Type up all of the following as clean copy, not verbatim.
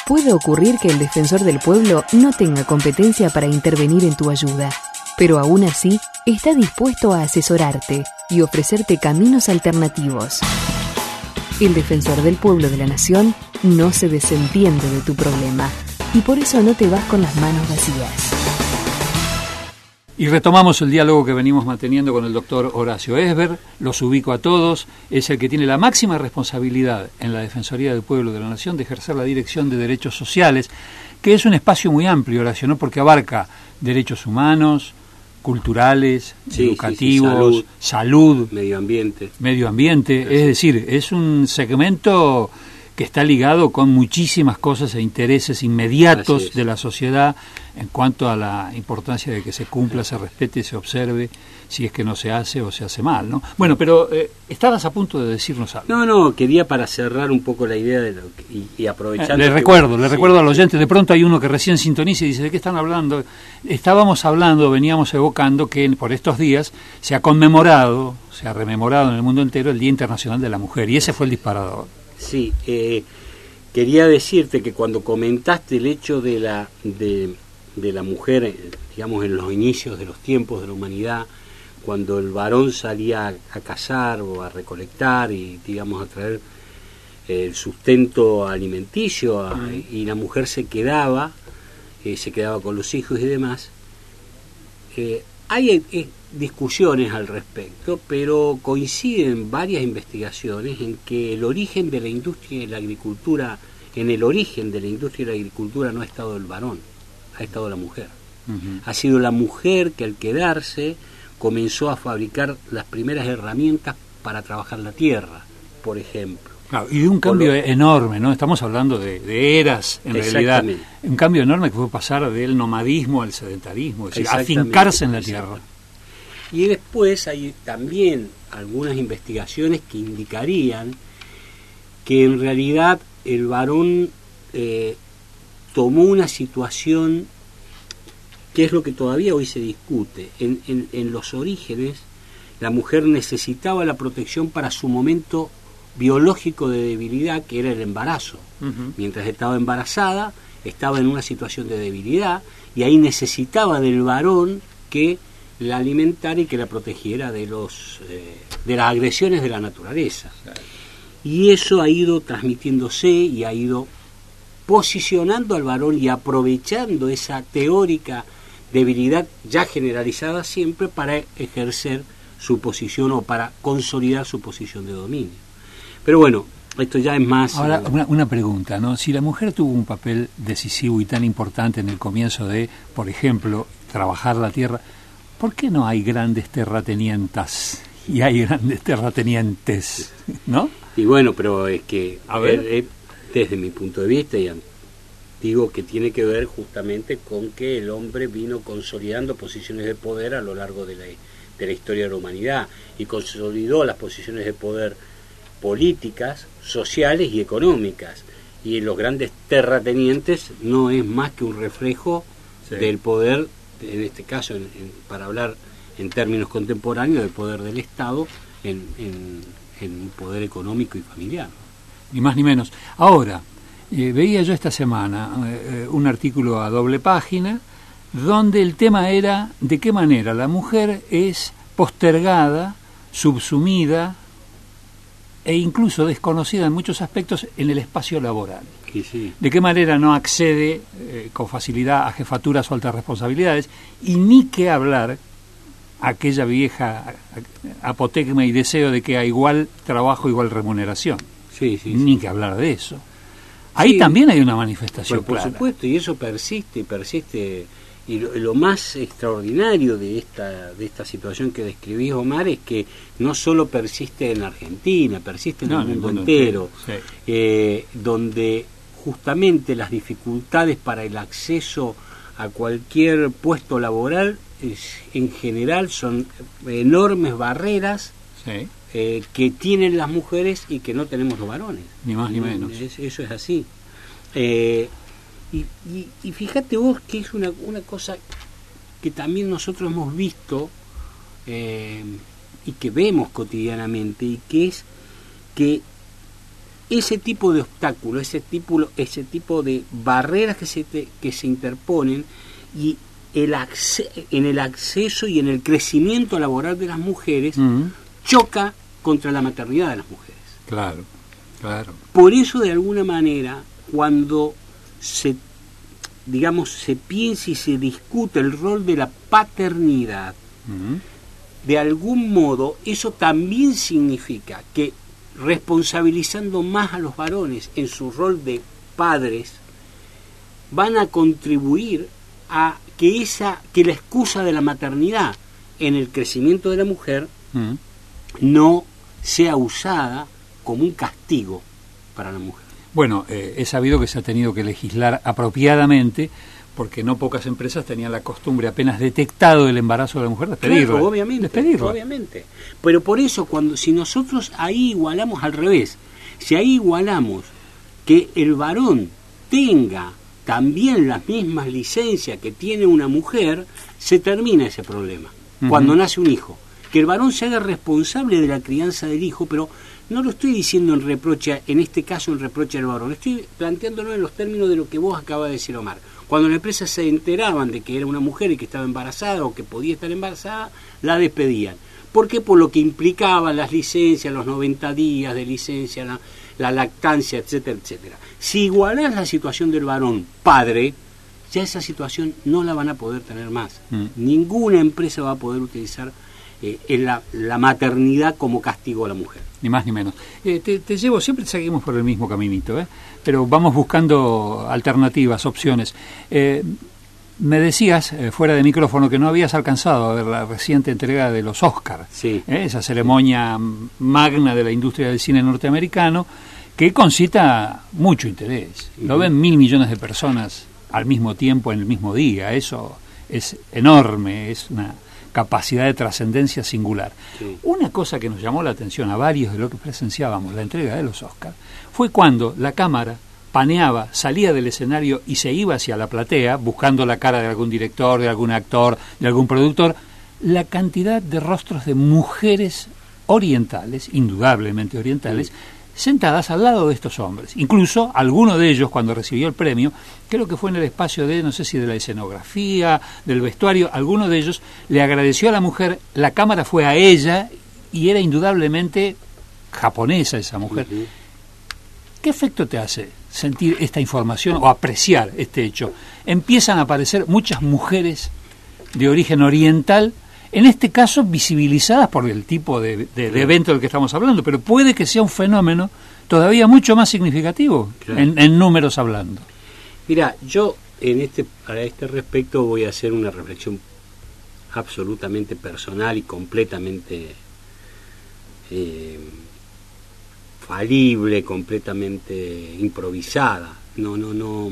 Puede ocurrir que el defensor del pueblo no tenga competencia para intervenir en tu ayuda, pero aún así está dispuesto a asesorarte y ofrecerte caminos alternativos. El defensor del pueblo de la nación no se desentiende de tu problema y por eso no te vas con las manos vacías. Y retomamos el diálogo que venimos manteniendo con el doctor Horacio Esber. Los ubico a todos. Es el que tiene la máxima responsabilidad en la Defensoría del Pueblo de la Nación de ejercer la Dirección de Derechos Sociales, que es un espacio muy amplio, Horacio, ¿no? Porque abarca derechos humanos, culturales, educativos, salud, medio ambiente. Es decir, es un segmento que está ligado con muchísimas cosas e intereses inmediatos de la sociedad en cuanto a la importancia de que se cumpla, se respete, se observe, si es que no se hace o se hace mal, ¿no? Bueno, pero estabas a punto de decirnos algo. No, quería para cerrar un poco la idea de lo que, y aprovechando... Le recuerdo al oyente, de pronto hay uno que recién sintoniza y dice, ¿de qué están hablando? Veníamos evocando que por estos días se ha rememorado en el mundo entero el Día Internacional de la Mujer, y ese fue el disparador. Sí, quería decirte que cuando comentaste el hecho de la mujer, digamos, en los inicios de los tiempos de la humanidad, cuando el varón salía a cazar o a recolectar y, digamos, a traer el sustento alimenticio, y la mujer se quedaba con los hijos y demás, hay discusiones al respecto, pero coinciden varias investigaciones en que el origen de la industria de la agricultura, no ha estado el varón, ha estado la mujer. Ha sido la mujer que al quedarse comenzó a fabricar las primeras herramientas para trabajar la tierra, por ejemplo. Claro, y de un cambio enorme, ¿no? Estamos hablando de eras, en realidad. Un cambio enorme que fue pasar del nomadismo al sedentarismo, es decir, afincarse en la tierra. Y después hay también algunas investigaciones que indicarían que en realidad el varón tomó una situación que es lo que todavía hoy se discute. En los orígenes, la mujer necesitaba la protección para su momento biológico de debilidad, que era el embarazo. Mientras estaba embarazada, estaba en una situación de debilidad, y ahí necesitaba del varón que la alimentara y que la protegiera de las agresiones de la naturaleza. Y eso ha ido transmitiéndose y ha ido posicionando al varón y aprovechando esa teórica debilidad ya generalizada siempre para ejercer su posición o para consolidar su posición de dominio. Pero bueno, esto ya es más... Ahora, una pregunta, ¿no? Si la mujer tuvo un papel decisivo y tan importante en el comienzo de, por ejemplo, trabajar la tierra, ¿por qué no hay grandes terratenientas y hay grandes terratenientes, no? Y bueno, pero es que, desde mi punto de vista, y digo que tiene que ver justamente con que el hombre vino consolidando posiciones de poder a lo largo de la historia de la humanidad, y consolidó las posiciones de poder políticas, sociales y económicas, y los grandes terratenientes no es más que un reflejo del poder, en este caso, para hablar en términos contemporáneos, del poder del Estado en un poder económico y familiar. Ni más ni menos. Ahora, veía yo esta semana un artículo a doble página donde el tema era de qué manera la mujer es postergada, subsumida e incluso desconocida en muchos aspectos en el espacio laboral. Sí. De qué manera no accede con facilidad a jefaturas o altas responsabilidades, y ni qué hablar aquella vieja apotegma y deseo de que a igual trabajo, igual remuneración. Ni que hablar de eso. Ahí también hay una manifestación por supuesto, y eso persiste, y lo más extraordinario de esta situación que describís, Omar, es que no solo persiste en Argentina, persiste en el mundo entero, donde justamente las dificultades para el acceso a cualquier puesto laboral en general son enormes barreras que tienen las mujeres y que no tenemos los varones. Ni más ni menos. Eso es así. Y fíjate vos que es una cosa que también nosotros hemos visto y que vemos cotidianamente, y que es que ese tipo de obstáculos, ese tipo de barreras que se interponen y en el acceso y en el crecimiento laboral de las mujeres choca contra la maternidad de las mujeres. Claro, claro. Por eso, de alguna manera, cuando se piensa y se discute el rol de la paternidad, de algún modo eso también significa que, responsabilizando más a los varones en su rol de padres, van a contribuir a que la excusa de la maternidad en el crecimiento de la mujer no sea usada como un castigo para la mujer. Bueno, he sabido que se ha tenido que legislar apropiadamente, porque no pocas empresas tenían la costumbre, apenas detectado el embarazo de la mujer, despedirla. Claro, obviamente. Pero por eso, si nosotros ahí igualamos al revés, si ahí igualamos que el varón tenga también las mismas licencias que tiene una mujer, se termina ese problema. Cuando nace un hijo, que el varón se haga responsable de la crianza del hijo, pero no lo estoy diciendo en reproche, en este caso en reproche al varón, estoy planteándolo en los términos de lo que vos acabas de decir, Omar. Cuando las empresas se enteraban de que era una mujer y que estaba embarazada o que podía estar embarazada, la despedían. ¿Por qué? Por lo que implicaban las licencias, los 90 días de licencia, la lactancia, etcétera, etcétera. Si igualás la situación del varón padre, ya esa situación no la van a poder tener más. Ninguna empresa va a poder utilizar la maternidad como castigo a la mujer. Ni más ni menos. Te llevo, siempre seguimos por el mismo caminito, pero vamos buscando alternativas, opciones. Me decías, fuera de micrófono, que no habías alcanzado a ver la reciente entrega de los Oscar, sí. Esa ceremonia magna de la industria del cine norteamericano, que concita mucho interés. Lo ven 1.000 millones de personas al mismo tiempo, en el mismo día. Eso es enorme, es una capacidad de trascendencia singular. Sí. Una cosa que nos llamó la atención a varios de los que presenciábamos la entrega de los Oscar fue cuando la cámara paneaba, salía del escenario y se iba hacia la platea, buscando la cara de algún director, de algún actor, de algún productor, la cantidad de rostros de mujeres orientales, indudablemente orientales, sentadas al lado de estos hombres. Incluso alguno de ellos, cuando recibió el premio, creo que fue en el espacio de, no sé si de la escenografía, del vestuario, alguno de ellos le agradeció a la mujer, la cámara fue a ella y era indudablemente japonesa esa mujer. ¿Qué efecto te hace sentir esta información o apreciar este hecho? Empiezan a aparecer muchas mujeres de origen oriental, en este caso visibilizadas por el tipo de evento del que estamos hablando, pero puede que sea un fenómeno todavía mucho más significativo, claro, en números hablando. Mira, yo a este respecto voy a hacer una reflexión absolutamente personal y completamente falible, completamente improvisada. No.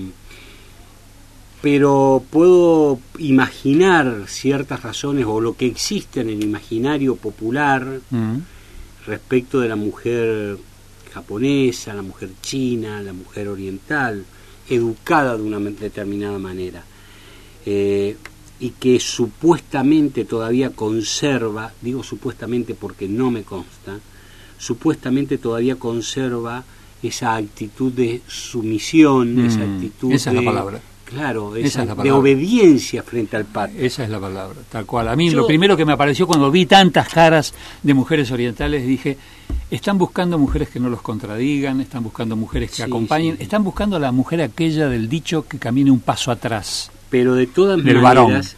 Pero puedo imaginar ciertas razones o lo que existe en el imaginario popular respecto de la mujer japonesa, la mujer china, la mujer oriental, educada de una determinada manera, y que supuestamente todavía conserva, digo supuestamente porque no me consta, supuestamente todavía conserva esa actitud de sumisión, esa actitud esa es la palabra. Claro, esa de obediencia frente al padre. Esa es la palabra, tal cual. A mí lo primero que me apareció cuando vi tantas caras de mujeres orientales, dije, están buscando mujeres que no los contradigan, están buscando mujeres que acompañen, están buscando a la mujer aquella del dicho que camine un paso atrás. Pero de todas maneras,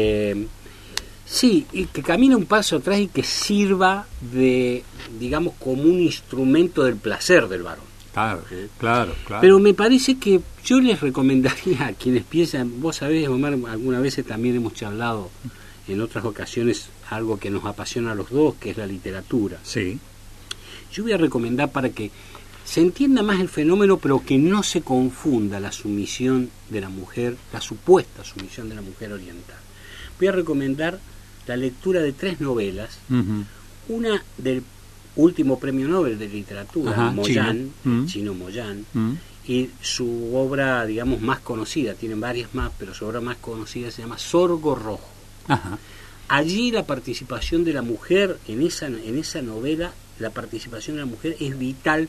sí, y que camine un paso atrás y que sirva de, digamos, como un instrumento del placer del varón. Claro. Pero me parece que yo les recomendaría a quienes piensan, vos sabés, Omar, algunas veces también hemos charlado en otras ocasiones algo que nos apasiona a los dos, que es la literatura. Sí. Yo voy a recomendar, para que se entienda más el fenómeno, pero que no se confunda la sumisión de la mujer, la supuesta sumisión de la mujer oriental. Voy a recomendar la lectura de 3 novelas, una del último premio Nobel de literatura, Moyan, chino Moyan, y su obra, digamos, más conocida, tienen varias más, pero su obra más conocida se llama Sorgo Rojo. Allí la participación de la mujer en esa novela, la participación de la mujer es vital,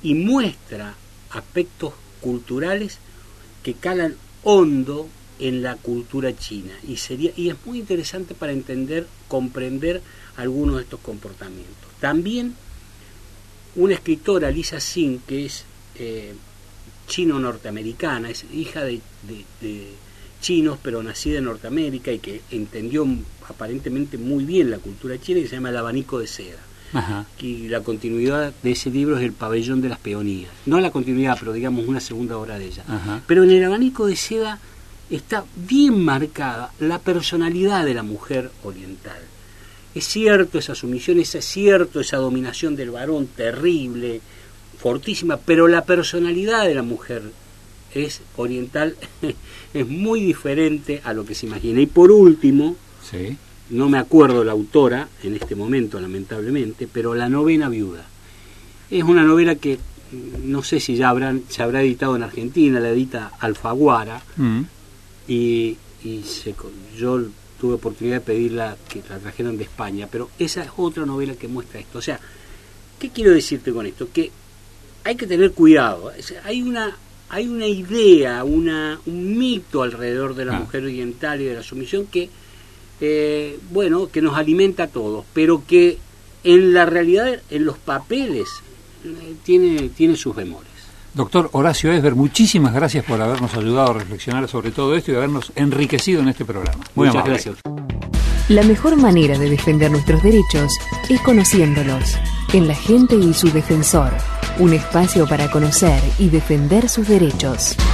y muestra aspectos culturales que calan hondo en la cultura china, y es muy interesante para comprender algunos de estos comportamientos. También una escritora, Lisa Sin, que es chino-norteamericana, es hija de chinos, pero nacida en Norteamérica y que entendió aparentemente muy bien la cultura china, y se llama El abanico de seda. Ajá. Y la continuidad de ese libro es El pabellón de las peonías. No la continuidad, pero digamos una segunda obra de ella. Ajá. Pero en El abanico de seda está bien marcada la personalidad de la mujer oriental. Es cierto esa sumisión, es cierto esa dominación del varón terrible, fortísima, pero la personalidad de la mujer es oriental, es muy diferente a lo que se imagina. Y por último, Sí. no me acuerdo la autora en este momento, lamentablemente, pero La novena viuda. Es una novela que no sé si ya se habrá editado en Argentina, la edita Alfaguara, y yo tuve oportunidad de pedirla, que la trajeran de España, pero esa es otra novela que muestra esto. O sea, ¿qué quiero decirte con esto? Que hay que tener cuidado. O sea, hay una idea, un mito alrededor de la mujer oriental y de la sumisión que que nos alimenta a todos, pero que en la realidad, en los papeles, tiene sus bemoles. Doctor Horacio Esber, muchísimas gracias por habernos ayudado a reflexionar sobre todo esto y habernos enriquecido en este programa. Muchas gracias. La mejor manera de defender nuestros derechos es conociéndolos. En La gente y su defensor, un espacio para conocer y defender sus derechos.